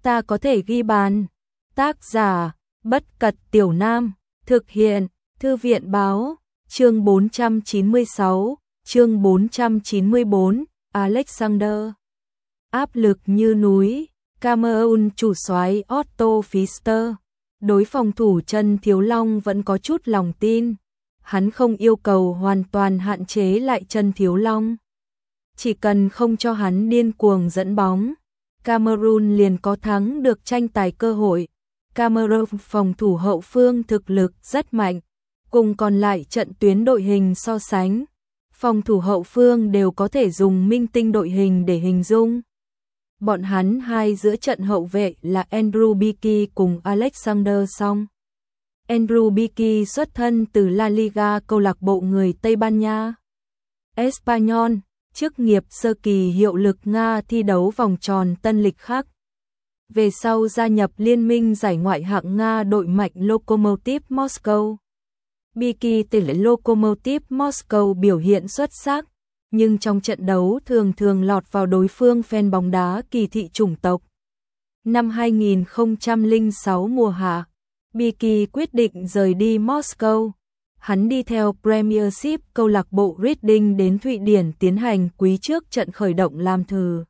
ta có thể ghi bàn. Tác giả, Bất Cật Tiểu Nam, thực hiện, Thư viện Báo, chương 496, chương 494, Alexander. Áp lực như núi, Cameroon chủ soái Otto Pfister. Đối phòng thủ chân Thiếu Long vẫn có chút lòng tin. Hắn không yêu cầu hoàn toàn hạn chế lại chân Thiếu Long. Chỉ cần không cho hắn điên cuồng dẫn bóng, Cameroon liền có thắng được tranh tài cơ hội. Cameroon phòng thủ hậu phương thực lực rất mạnh, cùng còn lại trận tuyến đội hình so sánh. Phòng thủ hậu phương đều có thể dùng minh tinh đội hình để hình dung. Bọn hắn hai giữa trận hậu vệ là Andrew Bicky cùng Alexander Song. Andrew Bicky xuất thân từ La Liga, câu lạc bộ người Tây Ban Nha. Espanyol, chức nghiệp sơ kỳ hiệu lực Nga, thi đấu vòng tròn tân lịch khắc. Về sau gia nhập liên minh giải ngoại hạng Nga đội mạnh Lokomotiv Moscow. Bicky tỷ lệ Lokomotiv Moscow biểu hiện xuất sắc, nhưng trong trận đấu thường thường lọt vào đối phương fan bóng đá kỳ thị chủng tộc. Năm 2006 mùa hạ, Bicky quyết định rời đi Moscow. Hắn đi theo Premiership câu lạc bộ Reading đến Thụy Điển tiến hành quý trước trận khởi động làm thử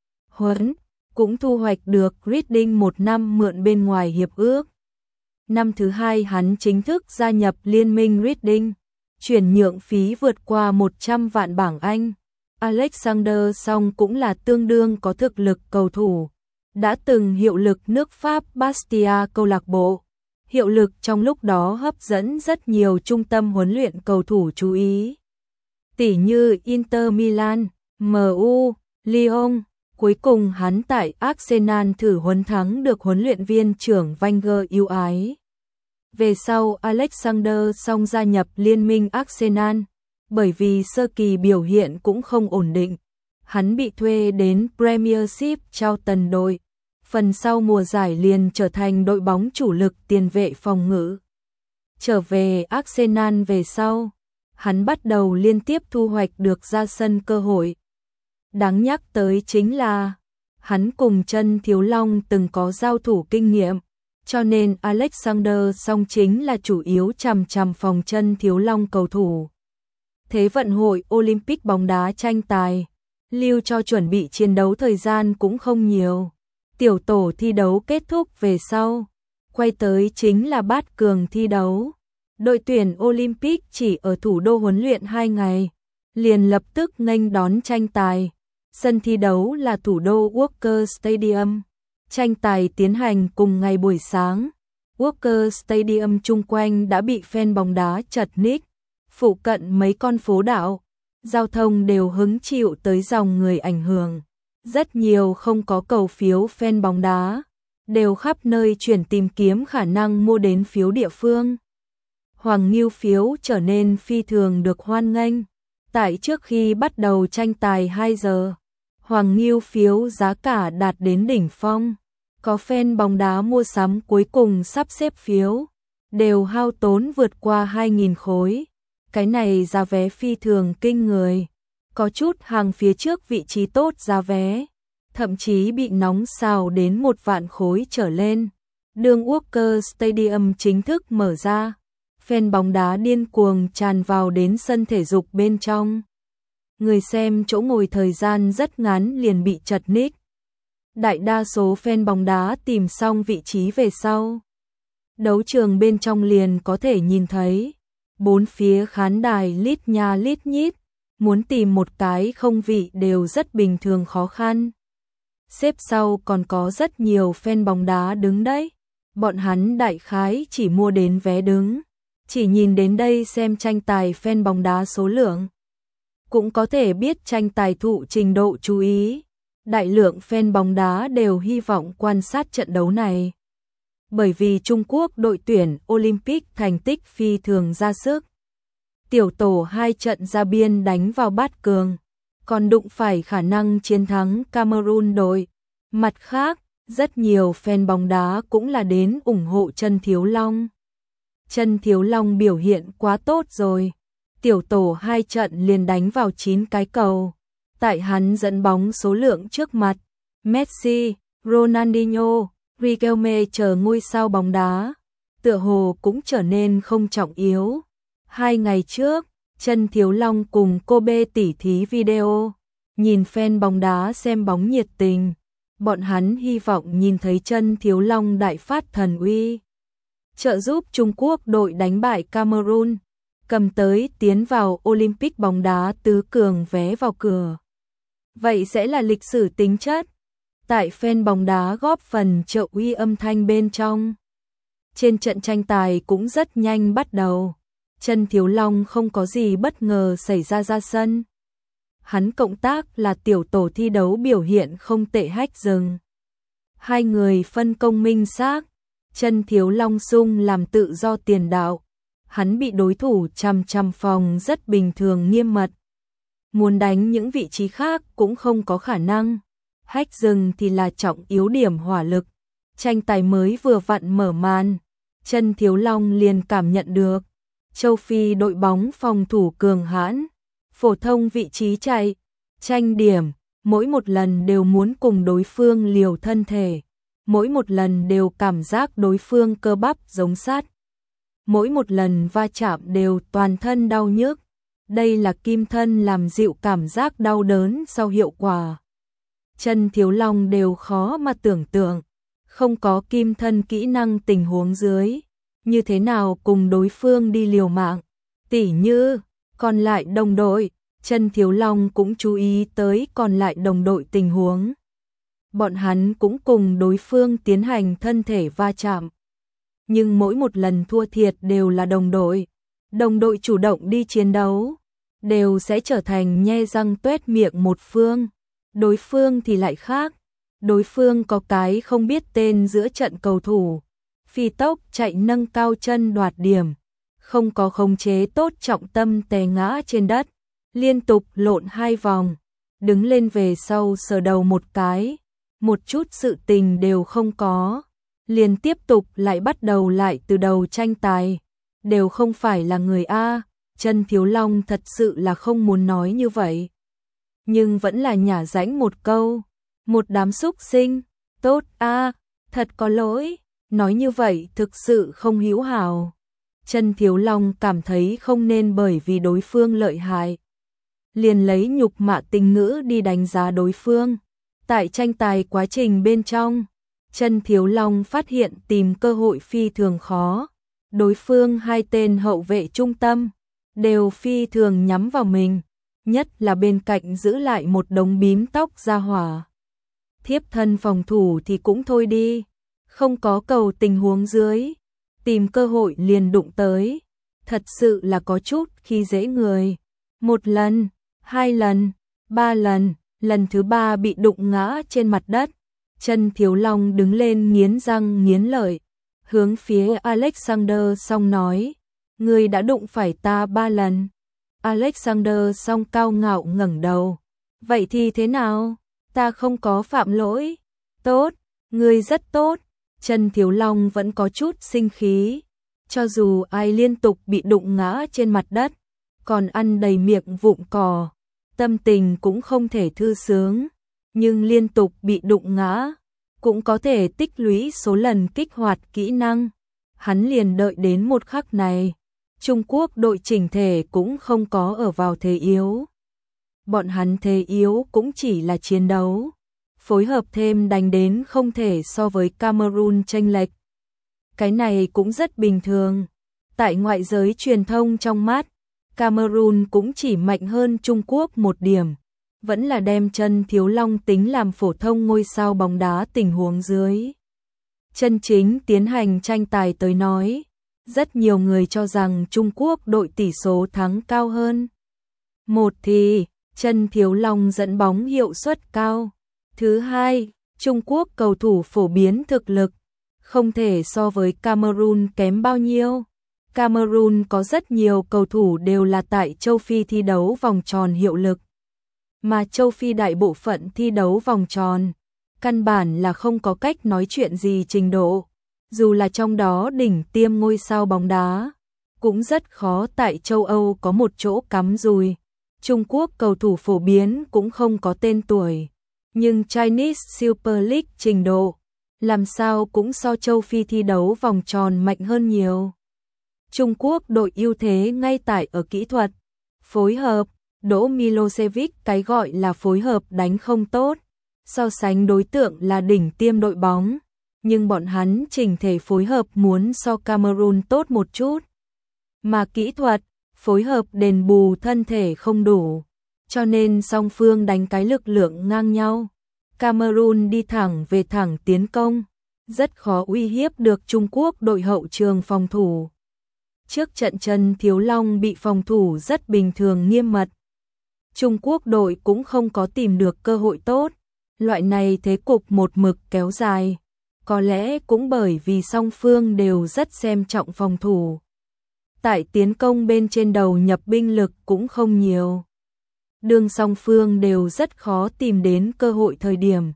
huấn, cũng thu hoạch được Reading 1 năm mượn bên ngoài hiệp ước. Năm thứ hai hắn chính thức gia nhập liên minh Reading, chuyển nhượng phí vượt qua 100 vạn bảng Anh. Alexander Song cũng là tương đương có thực lực cầu thủ, đã từng hiệu lực nước Pháp Bastia câu lạc bộ. Hiệu lực trong lúc đó hấp dẫn rất nhiều trung tâm huấn luyện cầu thủ chú ý. Tỷ như Inter Milan, MU, Lyon. Cuối cùng hắn tại Arsenal thử huấn thắng được huấn luyện viên trưởng Wenger yêu ái. Về sau Alexander Song gia nhập liên minh Arsenal, bởi vì sơ kỳ biểu hiện cũng không ổn định. Hắn bị thuê đến Premiership Charlton đội. Phần sau mùa giải liền trở thành đội bóng chủ lực tiền vệ phòng ngự. Trở về Arsenal về sau, hắn bắt đầu liên tiếp thu hoạch được ra sân cơ hội. Đáng nhắc tới chính là, hắn cùng chân Thiếu Long từng có giao thủ kinh nghiệm, cho nên Alexander Song chính là chủ yếu chằm phòng chân Thiếu Long cầu thủ. Thế vận hội Olympic bóng đá tranh tài, lưu cho chuẩn bị chiến đấu thời gian cũng không nhiều. Tiểu tổ thi đấu kết thúc về sau, quay tới chính là bát cường thi đấu. Đội tuyển Olympic chỉ ở thủ đô huấn luyện 2 ngày, liền lập tức nghênh đón tranh tài. Sân thi đấu là thủ đô Walker Stadium. Tranh tài tiến hành cùng ngày buổi sáng. Walker Stadium chung quanh đã bị fan bóng đá chật ních. Phụ cận mấy con phố đảo, giao thông đều hứng chịu tới dòng người ảnh hưởng. Rất nhiều không có cầu phiếu fan bóng đá, đều khắp nơi chuyển tìm kiếm khả năng mua đến phiếu địa phương. Hoàng Ngưu phiếu trở nên phi thường được hoan nghênh. Tại trước khi bắt đầu tranh tài 2 giờ, Hoàng Ngưu phiếu giá cả đạt đến đỉnh phong. Có fan bóng đá mua sắm cuối cùng sắp xếp phiếu, đều hao tốn vượt qua 2.000 khối. Cái này giá vé phi thường kinh người. Có chút hàng phía trước vị trí tốt giá vé, thậm chí bị nóng xào đến 1 vạn khối trở lên. Đường Walker Stadium chính thức mở ra, fan bóng đá điên cuồng tràn vào đến sân thể dục bên trong. Người xem chỗ ngồi thời gian rất ngắn liền bị chật ních. Đại đa số fan bóng đá tìm xong vị trí về sau. Đấu trường bên trong liền có thể nhìn thấy, 4 phía khán đài lít nha lít nhít. Muốn tìm một cái không vị đều rất bình thường khó khăn. Xếp sau còn có rất nhiều fan bóng đá đứng đấy. Bọn hắn đại khái chỉ mua đến vé đứng. Chỉ nhìn đến đây xem tranh tài fan bóng đá số lượng. Cũng có thể biết tranh tài thụ trình độ chú ý. Đại lượng fan bóng đá đều hy vọng quan sát trận đấu này. Bởi vì Trung Quốc đội tuyển Olympic thành tích phi thường ra sức. Tiểu tổ 2 trận ra biên đánh vào bát cường, còn đụng phải khả năng chiến thắng Cameroon đội. Mặt khác, rất nhiều fan bóng đá cũng là đến ủng hộ chân Thiếu Long. Chân Thiếu Long biểu hiện quá tốt rồi. Tiểu tổ 2 trận liền đánh vào 9 cái cầu. Tại hắn dẫn bóng số lượng trước mặt, Messi, Ronaldinho, Riquelme chờ ngôi sao bóng đá, tựa hồ cũng trở nên không trọng yếu. 2 ngày trước, Chân Thiếu Long cùng Kobe tỉ thí video, nhìn fan bóng đá xem bóng nhiệt tình. Bọn hắn hy vọng nhìn thấy Chân Thiếu Long đại phát thần uy, trợ giúp Trung Quốc đội đánh bại Cameroon, cầm tới tiến vào Olympic bóng đá tứ cường vé vào cửa. Vậy sẽ là lịch sử tính chất. Tại fan bóng đá góp phần trợ uy âm thanh bên trong. Trên trận tranh tài cũng rất nhanh bắt đầu. Chân Thiếu Long không có gì bất ngờ xảy ra sân. Hắn cộng tác là tiểu tổ thi đấu biểu hiện không tệ Hách Dừng. Hai người phân công minh xác. Chân Thiếu Long sung làm tự do tiền đạo. Hắn bị đối thủ chằm phòng rất bình thường nghiêm mật. Muốn đánh những vị trí khác cũng không có khả năng. Hách Dừng thì là trọng yếu điểm hỏa lực. Tranh tài mới vừa vặn mở màn, Chân Thiếu Long liền cảm nhận được châu Phi đội bóng phòng thủ cường hãn, phổ thông vị trí chạy, tranh điểm, mỗi một lần đều muốn cùng đối phương liều thân thể, mỗi một lần đều cảm giác đối phương cơ bắp giống sắt, mỗi một lần va chạm đều toàn thân đau nhức. Đây là kim thân làm dịu cảm giác đau đớn sau hiệu quả. Chân Thiếu Long đều khó mà tưởng tượng, không có kim thân kỹ năng tình huống dưới, như thế nào cùng đối phương đi liều mạng. Tỉ như, còn lại đồng đội, Chân Thiếu Long cũng chú ý tới còn lại đồng đội tình huống. Bọn hắn cũng cùng đối phương tiến hành thân thể va chạm. Nhưng mỗi một lần thua thiệt đều là đồng đội. Đồng đội chủ động đi chiến đấu, đều sẽ trở thành nhe răng tuét miệng một phương. Đối phương thì lại khác. Đối phương có cái không biết tên giữa trận cầu thủ. Phi tốc chạy nâng cao chân đoạt điểm. Không có khống chế tốt trọng tâm té ngã trên đất. Liên tục lộn 2 vòng. Đứng lên về sau sờ đầu một cái. Một chút sự tình đều không có. Liền tiếp tục lại bắt đầu lại từ đầu tranh tài. Đều không phải là người A. Chân Thiếu Long thật sự là không muốn nói như vậy. Nhưng vẫn là nhả rãnh một câu. Một đám xúc sinh. Tốt A. Thật có lỗi. Nói như vậy thực sự không hữu hảo. Chân Thiếu Long cảm thấy không nên bởi vì đối phương lợi hại. Liền lấy nhục mạ tình ngữ đi đánh giá đối phương. Tại tranh tài quá trình bên trong, Chân Thiếu Long phát hiện tìm cơ hội phi thường khó. Đối phương 2 tên hậu vệ trung tâm đều phi thường nhắm vào mình, nhất là bên cạnh giữ lại một đống bím tóc ra hỏa. Thiếp thân phòng thủ thì cũng thôi đi, không có cầu tình huống dưới, tìm cơ hội liền đụng tới, thật sự là có chút khi dễ người. 1 lần, 2 lần, 3 lần, lần thứ 3 bị đụng ngã trên mặt đất. Chân Thiếu Long đứng lên nghiến răng nghiến lợi, hướng phía Alexander Song nói, ngươi đã đụng phải ta 3 lần. Alexander Song cao ngạo ngẩng đầu, vậy thì thế nào? Ta không có phạm lỗi. Tốt, ngươi rất tốt. Chân Thiếu Long vẫn có chút sinh khí, cho dù ai liên tục bị đụng ngã trên mặt đất, còn ăn đầy miệng vụn cỏ, tâm tình cũng không thể thư sướng, nhưng liên tục bị đụng ngã, cũng có thể tích lũy số lần kích hoạt kỹ năng. Hắn liền đợi đến một khắc này. Trung Quốc đội chỉnh thể cũng không có ở vào thế yếu. Bọn hắn thế yếu cũng chỉ là chiến đấu. Phối hợp thêm đánh đến không thể so với Cameroon chênh lệch. Cái này cũng rất bình thường. Tại ngoại giới truyền thông trong mắt, Cameroon cũng chỉ mạnh hơn Trung Quốc 1 điểm. Vẫn là đem Chân Thiếu Long tính làm phổ thông ngôi sao bóng đá tình huống dưới. Chân chính tiến hành tranh tài tới nói, rất nhiều người cho rằng Trung Quốc đội tỷ số thắng cao hơn. Một thì, Chân Thiếu Long dẫn bóng hiệu suất cao. Thứ hai, Trung Quốc cầu thủ phổ biến thực lực, không thể so với Cameroon kém bao nhiêu. Cameroon có rất nhiều cầu thủ đều là tại châu Phi thi đấu vòng tròn hiệu lực. Mà châu Phi đại bộ phận thi đấu vòng tròn, căn bản là không có cách nói chuyện gì trình độ. Dù là trong đó đỉnh tiêm ngôi sao bóng đá, cũng rất khó tại châu Âu có một chỗ cắm dùi. Trung Quốc cầu thủ phổ biến cũng không có tên tuổi. nhưng Chinese Super League trình độ, làm sao cũng so châu Phi thi đấu vòng tròn mạnh hơn nhiều. Trung Quốc đội ưu thế ngay tại ở kỹ thuật, phối hợp, Đỗ Milosevic cái gọi là phối hợp đánh không tốt, so sánh đối tượng là đỉnh tiêm đội bóng, nhưng bọn hắn chỉnh thể phối hợp muốn so Cameroon tốt một chút. Mà kỹ thuật, phối hợp đền bù thân thể không đủ, cho nên song phương đánh cái lực lượng ngang nhau. Cameroon đi thẳng về thẳng tiến công, rất khó uy hiếp được Trung Quốc đội hậu trường phòng thủ. Trước trận Trần Thiếu Long bị phòng thủ rất bình thường nghiêm mật. Trung Quốc đội cũng không có tìm được cơ hội tốt, loại này thế cục một mực kéo dài. Có lẽ cũng bởi vì song phương đều rất xem trọng phòng thủ. Tại tiến công bên trên đầu nhập binh lực cũng không nhiều. Đường song phương đều rất khó tìm đến cơ hội thời điểm.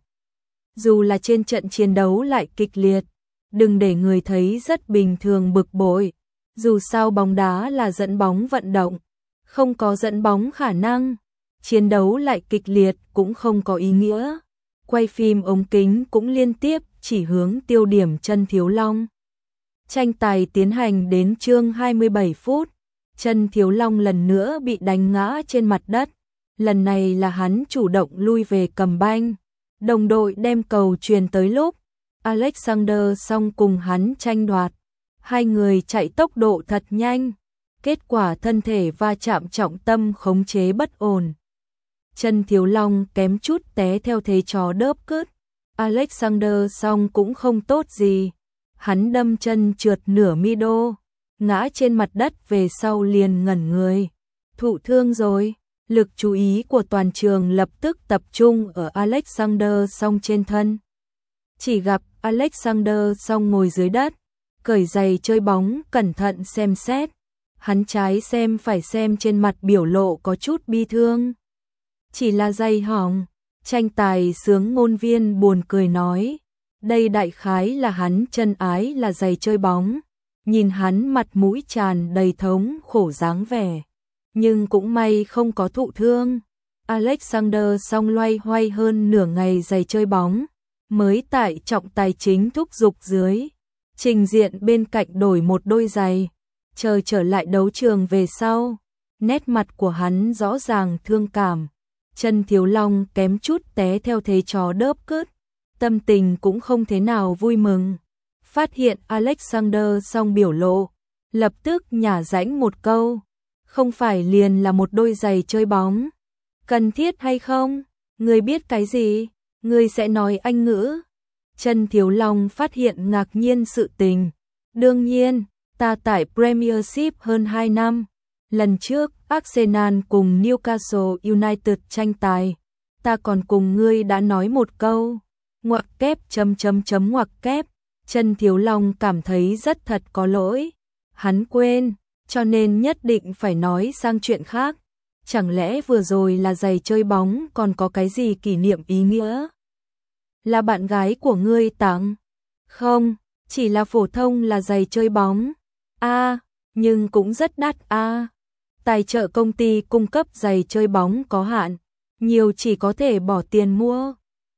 Dù là trên trận chiến đấu lại kịch liệt, đừng để người thấy rất bình thường bực bội. Dù sao bóng đá là dẫn bóng vận động, không có dẫn bóng khả năng, chiến đấu lại kịch liệt cũng không có ý nghĩa. Quay phim ống kính cũng liên tiếp chỉ hướng tiêu điểm Trần Thiếu Long. Tranh tài tiến hành đến chương 27 phút, Trần Thiếu Long lần nữa bị đánh ngã trên mặt đất. Lần này là hắn chủ động lui về cầm banh, đồng đội đem cầu truyền tới lúc Alexander Song cùng hắn tranh đoạt. Hai người chạy tốc độ thật nhanh, kết quả thân thể va chạm trọng tâm khống chế bất ổn. Trần Thiếu Long kém chút té theo thế chó đớp cứt. Alexander Song cũng không tốt gì, hắn đâm chân trượt nửa mi đô, ngã trên mặt đất về sau liền ngẩn người. Thụ thương rồi, lực chú ý của toàn trường lập tức tập trung ở Alexander Song trên thân. Chỉ gặp Alexander Song ngồi dưới đất, cởi giày chơi bóng cẩn thận xem xét. Hắn trái xem phải xem trên mặt biểu lộ có chút bi thương. Chỉ là giày hỏng, tranh tài sướng ngôn viên buồn cười nói. Đây đại khái là hắn chân ái là giày chơi bóng. Nhìn hắn mặt mũi tràn đầy thống khổ dáng vẻ. Nhưng cũng may không có thụ thương. Alexander Song loay hoay hơn nửa ngày giày chơi bóng. Mới tại trọng tài chính thúc giục dưới. Trình diện bên cạnh đổi một đôi giày, chờ trở lại đấu trường về sau, nét mặt của hắn rõ ràng thương cảm. Trần Thiếu Long kém chút té theo thế chó đớp cứt, tâm tình cũng không thế nào vui mừng. Phát hiện Alexander Song biểu lộ, lập tức nhả rãnh một câu, không phải liền là một đôi giày chơi bóng, cần thiết hay không? Ngươi biết cái gì? Ngươi sẽ nói Anh ngữ? Trần Thiếu Long phát hiện ngạc nhiên sự tình. Đương nhiên, ta tại Premiership hơn 2 năm. Lần trước, Arsenal cùng Newcastle United tranh tài. Ta còn cùng ngươi đã nói một câu. Ngoặc kép ngoặc kép. Trần Thiếu Long cảm thấy rất thật có lỗi. Hắn quên, cho nên nhất định phải nói sang chuyện khác. Chẳng lẽ vừa rồi là giày chơi bóng còn có cái gì kỷ niệm ý nghĩa? Là bạn gái của ngươi tặng? Không, chỉ là phổ thông là giày chơi bóng. Nhưng cũng rất đắt Tài trợ công ty cung cấp giày chơi bóng có hạn, nhiều chỉ có thể bỏ tiền mua.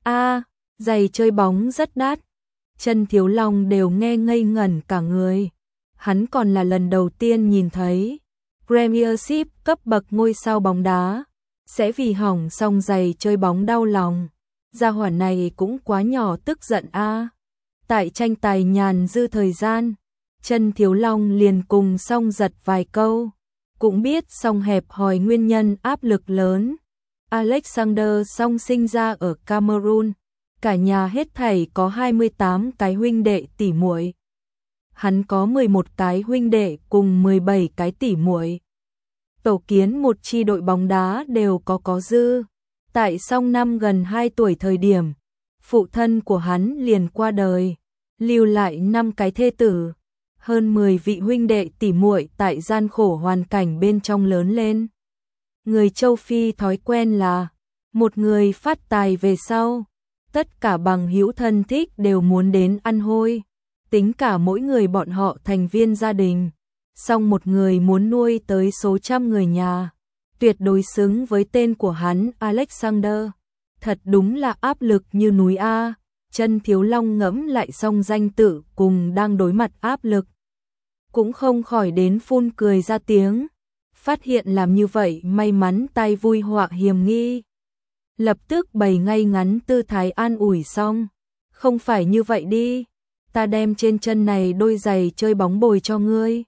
Giày chơi bóng rất đắt. Trần Thiếu Long đều nghe ngây ngẩn cả người. Hắn còn là lần đầu tiên nhìn thấy Premiership cấp bậc ngôi sao bóng đá sẽ vì hỏng xong giày chơi bóng đau lòng. Gia hỏa này cũng quá nhỏ tức giận Tại tranh tài nhàn dư thời gian, Trần Thiếu Long liền cùng Song giật vài câu, cũng biết Song hẹp hòi nguyên nhân áp lực lớn. Alexander Song sinh ra ở Cameroon, cả nhà hết thảy có 28 cái huynh đệ tỷ muội. Hắn có 11 cái huynh đệ cùng 17 cái tỷ muội. Tổ kiến một chi đội bóng đá đều có dư. Tại Song năm gần 2 tuổi thời điểm, phụ thân của hắn liền qua đời, lưu lại 5 cái thê tử, hơn 10 vị huynh đệ tỷ muội tại gian khổ hoàn cảnh bên trong lớn lên. Người châu Phi thói quen là, một người phát tài về sau, tất cả bằng hữu thân thích đều muốn đến ăn hôi, tính cả mỗi người bọn họ thành viên gia đình, song một người muốn nuôi tới số trăm người nhà. Tuyệt đối xứng với tên của hắn Alexander. Thật đúng là áp lực như núi A. Chân Thiếu Long ngẫm lại xong danh tự cùng đang đối mặt áp lực, cũng không khỏi đến phun cười ra tiếng. Phát hiện làm như vậy may mắn tai vui họa hiểm nghi. Lập tức bày ngay ngắn tư thái an ủi xong. Không phải như vậy đi, ta đem trên chân này đôi giày chơi bóng bồi cho ngươi.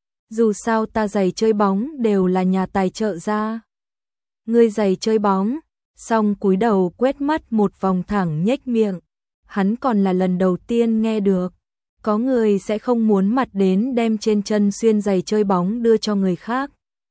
Dù sao ta giày chơi bóng đều là nhà tài trợ ra. Ngươi giày chơi bóng, xong cúi đầu quét mắt một vòng thẳng nhếch miệng. Hắn còn là lần đầu tiên nghe được. Có người sẽ không muốn mặt đến đem trên chân xuyên giày chơi bóng đưa cho người khác.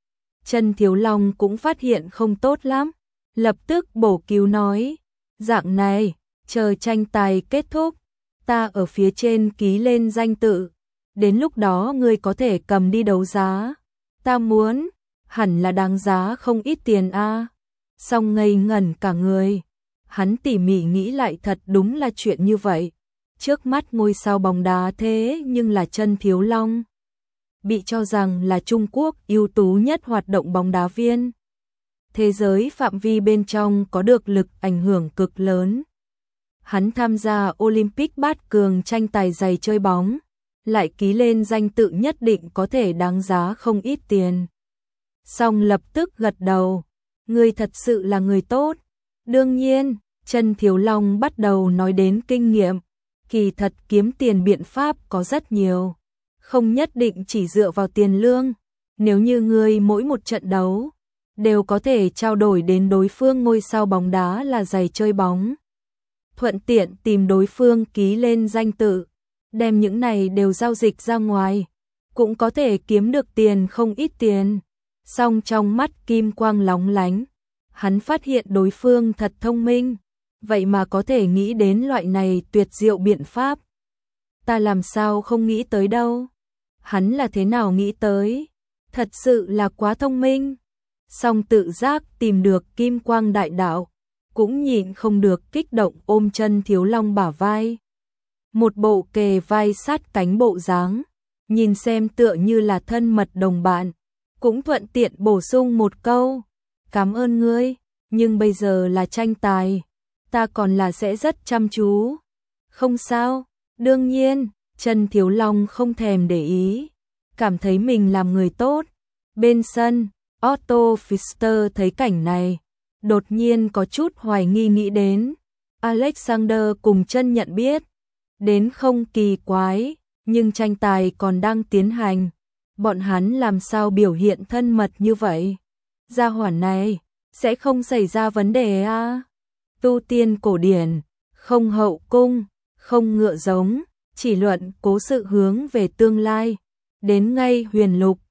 Chân Thiếu Long cũng phát hiện không tốt lắm. Lập tức bổ cứu nói. Dạng này, chờ tranh tài kết thúc, ta ở phía trên ký lên danh tự. Đến lúc đó ngươi có thể cầm đi đấu giá. Ta muốn, hẳn là đáng giá không ít tiền a. Xong ngây ngẩn cả người. Hắn tỉ mỉ nghĩ lại thật đúng là chuyện như vậy. Trước mắt ngôi sao bóng đá thế nhưng là Chân Thiếu Long. Bị cho rằng là Trung Quốc ưu tú nhất hoạt động bóng đá viên. Thế giới phạm vi bên trong có được lực ảnh hưởng cực lớn. Hắn tham gia Olympic bát cường tranh tài giày chơi bóng, lại ký lên danh tự nhất định có thể đáng giá không ít tiền. Xong lập tức gật đầu, ngươi thật sự là người tốt. Đương nhiên, Chân Thiếu Long bắt đầu nói đến kinh nghiệm, kỳ thật kiếm tiền biện pháp có rất nhiều, không nhất định chỉ dựa vào tiền lương. Nếu như ngươi mỗi một trận đấu đều có thể trao đổi đến đối phương ngôi sao bóng đá là giày chơi bóng, thuận tiện tìm đối phương ký lên danh tự, đem những này đều giao dịch ra ngoài, cũng có thể kiếm được tiền không ít tiền. Song trong mắt kim quang lóng lánh, hắn phát hiện đối phương thật thông minh, vậy mà có thể nghĩ đến loại này tuyệt diệu biện pháp. Ta làm sao không nghĩ tới đâu. Hắn là thế nào nghĩ tới? Thật sự là quá thông minh. Song tự giác tìm được kim quang đại đạo, cũng nhịn không được kích động ôm Chân Thiếu Long bả vai. Một bộ kề vai sát cánh bộ dáng, nhìn xem tựa như là thân mật đồng bạn, cũng thuận tiện bổ sung một câu, cảm ơn ngươi, nhưng bây giờ là tranh tài, ta còn là sẽ rất chăm chú. Không sao, đương nhiên, Chân Thiếu Long không thèm để ý, cảm thấy mình làm người tốt. Bên sân, Otto Pfister thấy cảnh này, đột nhiên có chút hoài nghi nghĩ đến. Alexander cùng Chân nhận biết, đến không kỳ quái, nhưng tranh tài còn đang tiến hành. Bọn hắn làm sao biểu hiện thân mật như vậy? Gia hỏa này, sẽ không xảy ra vấn đề à? Tu tiên cổ điển, không hậu cung, không ngựa giống, chỉ luận cố sự hướng về tương lai. Đến ngay huyền lục,